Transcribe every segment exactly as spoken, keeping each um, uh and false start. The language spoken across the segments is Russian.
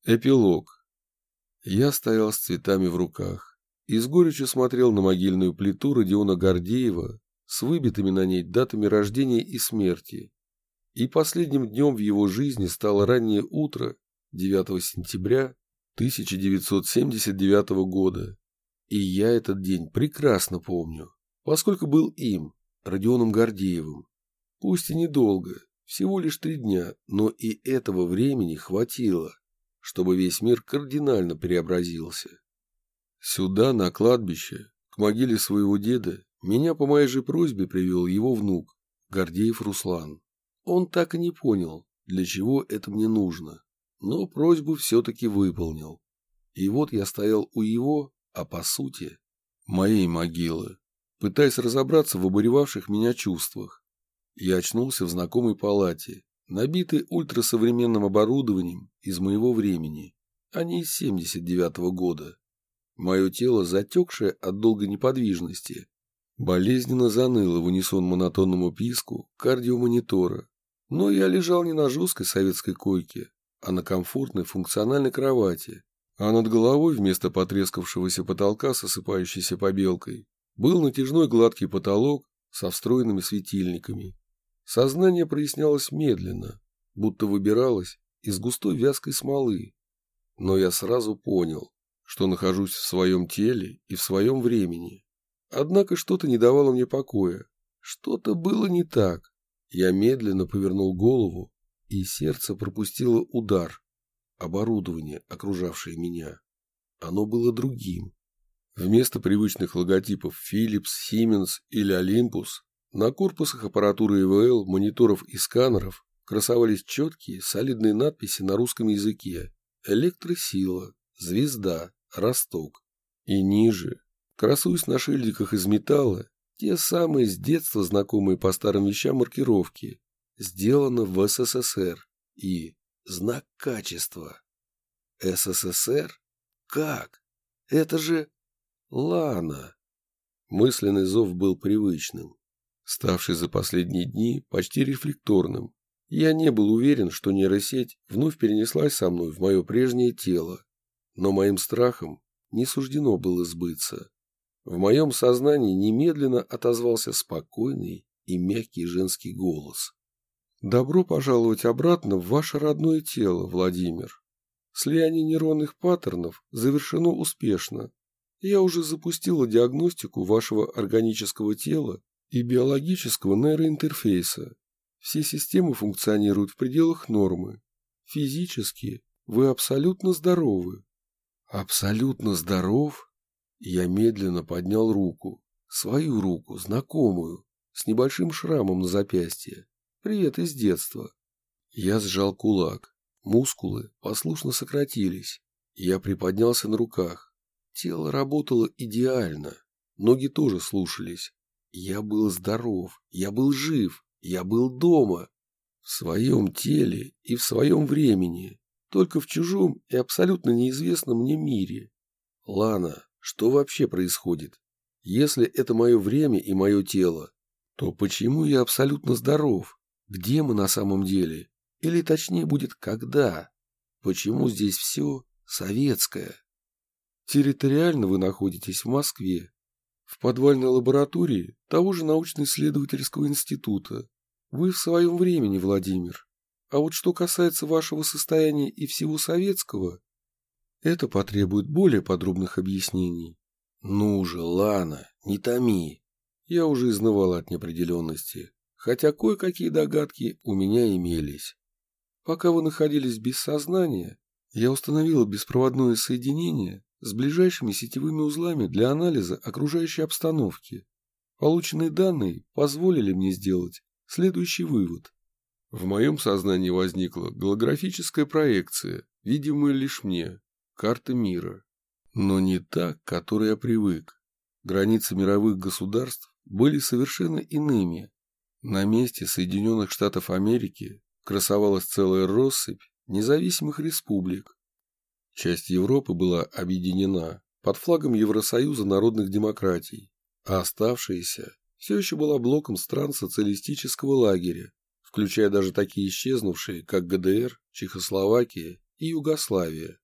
Эпилог. Я стоял с цветами в руках и с горечью смотрел на могильную плиту Родиона Гордеева с выбитыми на ней датами рождения и смерти. И последним днем в его жизни стало раннее утро девятого сентября тысяча девятьсот семьдесят девятого года. И я этот день прекрасно помню, поскольку был им, Родионом Гордеевым. Пусть и недолго, всего лишь три дня, но и этого времени хватило, чтобы весь мир кардинально преобразился. Сюда, на кладбище, к могиле своего деда, меня по моей же просьбе привел его внук, Гордеев Руслан. Он так и не понял, для чего это мне нужно, но просьбу все-таки выполнил. И вот я стоял у его, а по сути, моей могилы, пытаясь разобраться в обуревавших меня чувствах. Я очнулся в знакомой палате, набитой ультрасовременным оборудованием из моего времени, а не из семьдесят девятого года. Мое тело, затекшее от долгой неподвижности, болезненно заныло в унисон монотонному писку кардиомонитора. Но я лежал не на жесткой советской койке, а на комфортной функциональной кровати, а над головой вместо потрескавшегося потолка с осыпающейся побелкой был натяжной гладкий потолок со встроенными светильниками. Сознание прояснялось медленно, будто выбиралось из густой вязкой смолы. Но я сразу понял, что нахожусь в своем теле и в своем времени. Однако что-то не давало мне покоя. Что-то было не так. Я медленно повернул голову, и сердце пропустило удар. Оборудование, окружавшее меня, оно было другим. Вместо привычных логотипов Philips, Siemens или Olympus на корпусах аппаратуры ИВЛ, мониторов и сканеров красовались четкие, солидные надписи на русском языке: «Электросила», «Звезда», «Росток». И ниже, красуясь на шильдиках из металла, те самые с детства знакомые по старым вещам маркировки: «Сделано в СССР» и «Знак качества». СССР? Как? Это же Лана. Мысленный зов был привычным, ставший за последние дни почти рефлекторным. Я не был уверен, что нейросеть вновь перенеслась со мной в мое прежнее тело, но моим страхам не суждено было сбыться. В моем сознании немедленно отозвался спокойный и мягкий женский голос. «Добро пожаловать обратно в ваше родное тело, Владимир. Слияние нейронных паттернов завершено успешно. Я уже запустила диагностику вашего органического тела и биологического нейроинтерфейса. Все системы функционируют в пределах нормы. Физически вы абсолютно здоровы». «Абсолютно здоров?» Я медленно поднял руку, свою руку, знакомую, с небольшим шрамом на запястье. Привет из детства. Я сжал кулак. Мускулы послушно сократились. Я приподнялся на руках. Тело работало идеально. Ноги тоже слушались. Я был здоров. Я был жив. Я был дома. В своем теле и в своем времени. Только в чужом и абсолютно неизвестном мне мире. Лана, что вообще происходит? Если это мое время и мое тело, то почему я абсолютно здоров? Где мы на самом деле? Или точнее будет, когда? Почему здесь все советское? Территориально вы находитесь в Москве, в подвальной лаборатории того же научно-исследовательского института. Вы в своем времени, Владимир. А вот что касается вашего состояния и всего советского, это потребует более подробных объяснений. Ну же, Лана, не томи. Я уже изнывал от неопределенности, хотя кое-какие догадки у меня имелись. Пока вы находились без сознания, я установила беспроводное соединение с ближайшими сетевыми узлами для анализа окружающей обстановки. Полученные данные позволили мне сделать следующий вывод. В моем сознании возникла голографическая проекция, видимая лишь мне, карта мира. Но не та, к которой я привык. Границы мировых государств были совершенно иными. На месте Соединенных Штатов Америки красовалась целая россыпь независимых республик. Часть Европы была объединена под флагом Евросоюза народных демократий, а оставшаяся все еще была блоком стран социалистического лагеря, включая даже такие исчезнувшие, как ГДР, Чехословакия и Югославия.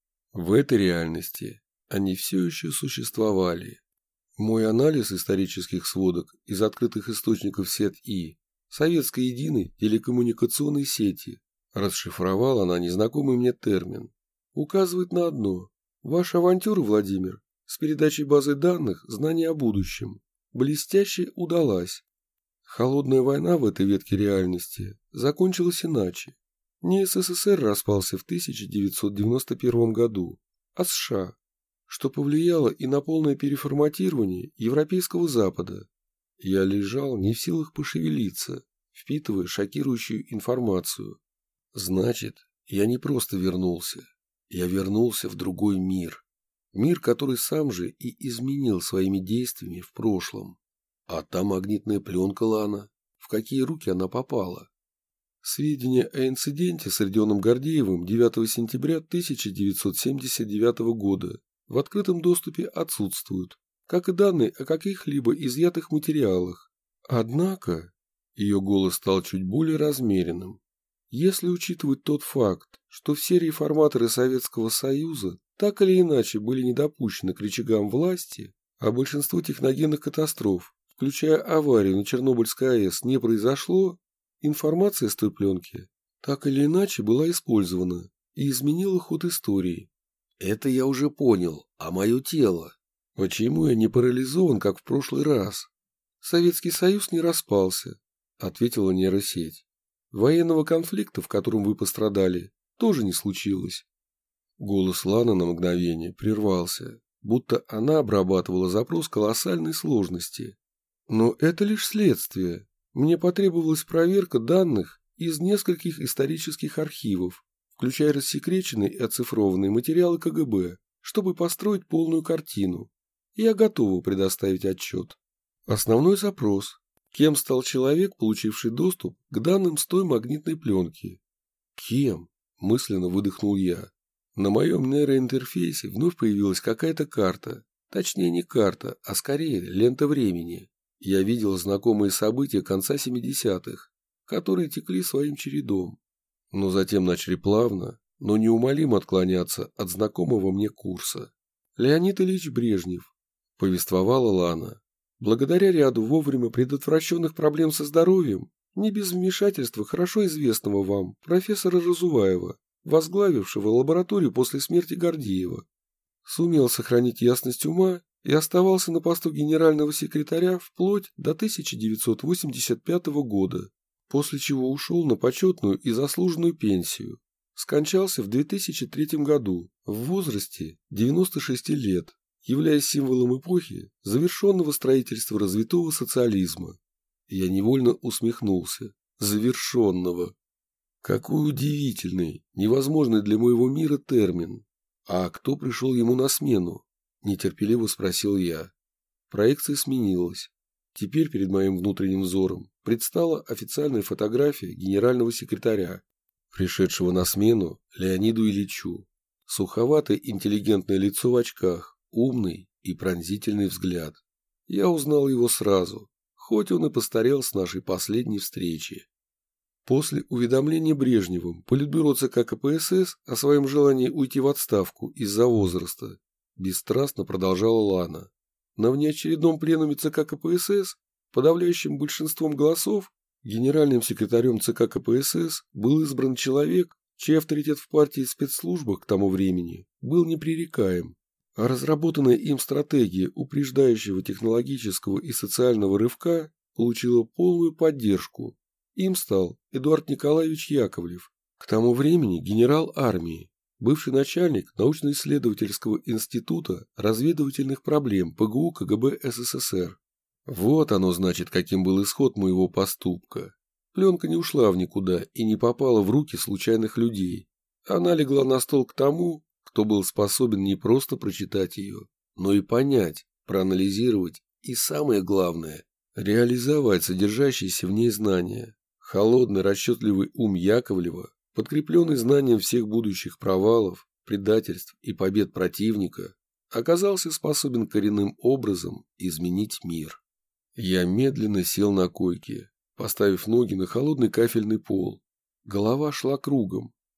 В этой реальности они все еще существовали. Мой анализ исторических сводок из открытых источников СЕТ-И, Советской единой телекоммуникационной сети, расшифровал она незнакомый мне термин, указывает на одно. Ваша авантюра, Владимир, с передачей базы данных знаний о будущем блестяще удалась. Холодная война в этой ветке реальности закончилась иначе. Не СССР распался в тысяча девятьсот девяносто первом году, а США, что повлияло и на полное переформатирование Европейского Запада. Я лежал не в силах пошевелиться, впитывая шокирующую информацию. Значит, я не просто вернулся, я вернулся в другой мир. Мир, который сам же и изменил своими действиями в прошлом. А та магнитная пленка Лана, в какие руки она попала? Сведения о инциденте с Родионом Гордеевым девятого сентября тысяча девятьсот семьдесят девятого года в открытом доступе отсутствуют, как и данные о каких-либо изъятых материалах. Однако, ее голос стал чуть более размеренным. Если учитывать тот факт, что все реформаторы Советского Союза так или иначе были недопущены к рычагам власти, а большинство техногенных катастроф, включая аварию на Чернобыльской АЭС, не произошло, информация с той пленки так или иначе была использована и изменила ход истории. Это я уже понял, а мое тело? Почему я не парализован, как в прошлый раз? Советский Союз не распался, ответила нейросеть. Военного конфликта, в котором вы пострадали, тоже не случилось. Голос Ланы на мгновение прервался, будто она обрабатывала запрос колоссальной сложности. Но это лишь следствие. Мне потребовалась проверка данных из нескольких исторических архивов, включая рассекреченные и оцифрованные материалы КГБ, чтобы построить полную картину. Я готова предоставить отчет. Основной запрос. Кем стал человек, получивший доступ к данным с той магнитной пленки? Кем? Мысленно выдохнул я. На моем нейроинтерфейсе вновь появилась какая-то карта. Точнее, не карта, а скорее лента времени. Я видел знакомые события конца семидесятых, которые текли своим чередом, но затем начали плавно, но неумолимо отклоняться от знакомого мне курса. Леонид Ильич Брежнев, повествовала Лана, благодаря ряду вовремя предотвращенных проблем со здоровьем, не без вмешательства хорошо известного вам профессора Разуваева, возглавившего лабораторию после смерти Гордеева, сумел сохранить ясность ума и оставался на посту генерального секретаря вплоть до тысяча девятьсот восемьдесят пятого года, после чего ушел на почетную и заслуженную пенсию. Скончался в две тысячи третьем году в возрасте девяноста шести лет, являясь символом эпохи завершенного строительства развитого социализма. Я невольно усмехнулся. Завершенного. Какой удивительный, невозможный для моего мира термин. А кто пришел ему на смену? Нетерпеливо спросил я. Проекция сменилась. Теперь перед моим внутренним взором предстала официальная фотография генерального секретаря, пришедшего на смену Леониду Ильичу. Суховатое интеллигентное лицо в очках, умный и пронзительный взгляд. Я узнал его сразу, хоть он и постарел с нашей последней встречи. После уведомления Брежневым Политбюро ЦК КПСС о своем желании уйти в отставку из-за возраста бесстрастно продолжала Лана. На внеочередном пленуме ЦК КПСС подавляющим большинством голосов генеральным секретарем ЦК КПСС был избран человек, чей авторитет в партии и спецслужбах к тому времени был непререкаем, а разработанная им стратегия упреждающего технологического и социального рывка получила полную поддержку. Им стал Эдуард Николаевич Яковлев, к тому времени генерал армии, бывший начальник научно-исследовательского института разведывательных проблем ПГУ КГБ СССР. Вот оно значит, каким был исход моего поступка. Пленка не ушла в никуда и не попала в руки случайных людей. Она легла на стол к тому, кто был способен не просто прочитать ее, но и понять, проанализировать и, самое главное, реализовать содержащиеся в ней знания. Холодный расчетливый ум Яковлева, подкрепленный знанием всех будущих провалов, предательств и побед противника, оказался способен коренным образом изменить мир. Я медленно сел на койке, поставив ноги на холодный кафельный пол. Голова шла кругом,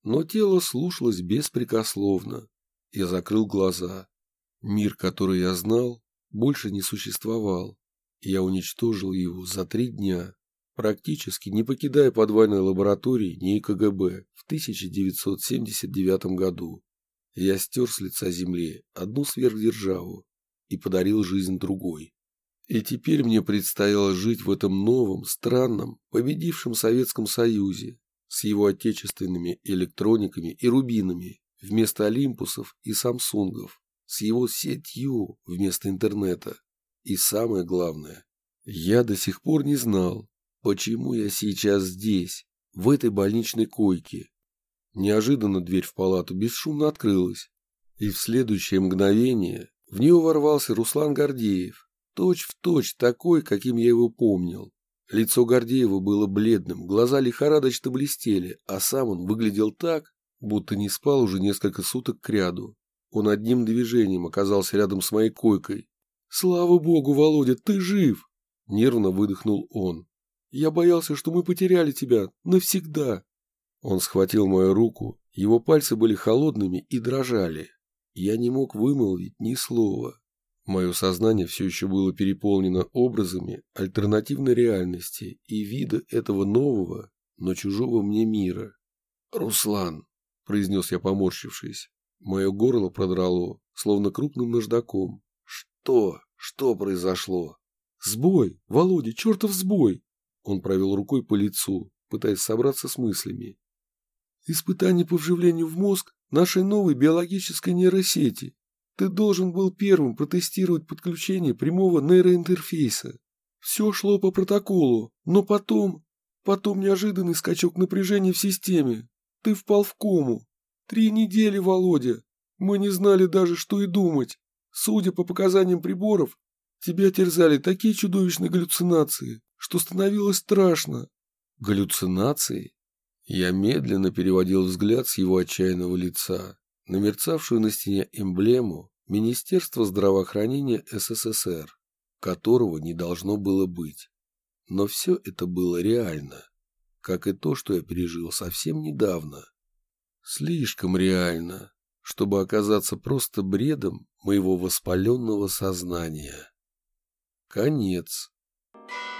но тело слушалось беспрекословно. Я закрыл глаза. Мир, который я знал, больше не существовал. Я уничтожил его за три дня, практически не покидая подвальной лаборатории НИИ КГБ в тысяча девятьсот семьдесят девятом году. Я стер с лица земли одну сверхдержаву и подарил жизнь другой. И теперь мне предстояло жить в этом новом, странном, победившем Советском Союзе с его отечественными электрониками и рубинами вместо олимпусов и самсунгов, с его сетью вместо интернета. И самое главное, я до сих пор не знал, почему я сейчас здесь, в этой больничной койке. Неожиданно дверь в палату бесшумно открылась, и в следующее мгновение в нее ворвался Руслан Гордеев, точь-в-точь такой, каким я его помнил. Лицо Гордеева было бледным, глаза лихорадочно блестели, а сам он выглядел так, будто не спал уже несколько суток кряду. Он одним движением оказался рядом с моей койкой. «Слава богу, Володя, ты жив!» — нервно выдохнул он. «Я боялся, что мы потеряли тебя навсегда». Он схватил мою руку, его пальцы были холодными и дрожали. Я не мог вымолвить ни слова. Мое сознание все еще было переполнено образами альтернативной реальности и вида этого нового, но чужого мне мира. «Руслан», — произнес я, поморщившись. Мое горло продрало, словно крупным наждаком. «Что? Что произошло?» «Сбой! Володя, чертов сбой!» Он провел рукой по лицу, пытаясь собраться с мыслями. «Испытание по вживлению в мозг нашей новой биологической нейросети. Ты должен был первым протестировать подключение прямого нейроинтерфейса. Все шло по протоколу, но потом... Потом неожиданный скачок напряжения в системе. Ты впал в кому. Три недели, Володя. Мы не знали даже, что и думать. Судя по показаниям приборов, тебя терзали такие чудовищные галлюцинации, что становилось страшно». «Галлюцинации?» Я медленно переводил взгляд с его отчаянного лица на мерцавшую на стене эмблему Министерства здравоохранения СССР, которого не должно было быть. Но все это было реально, как и то, что я пережил совсем недавно. Слишком реально, чтобы оказаться просто бредом моего воспаленного сознания. Конец.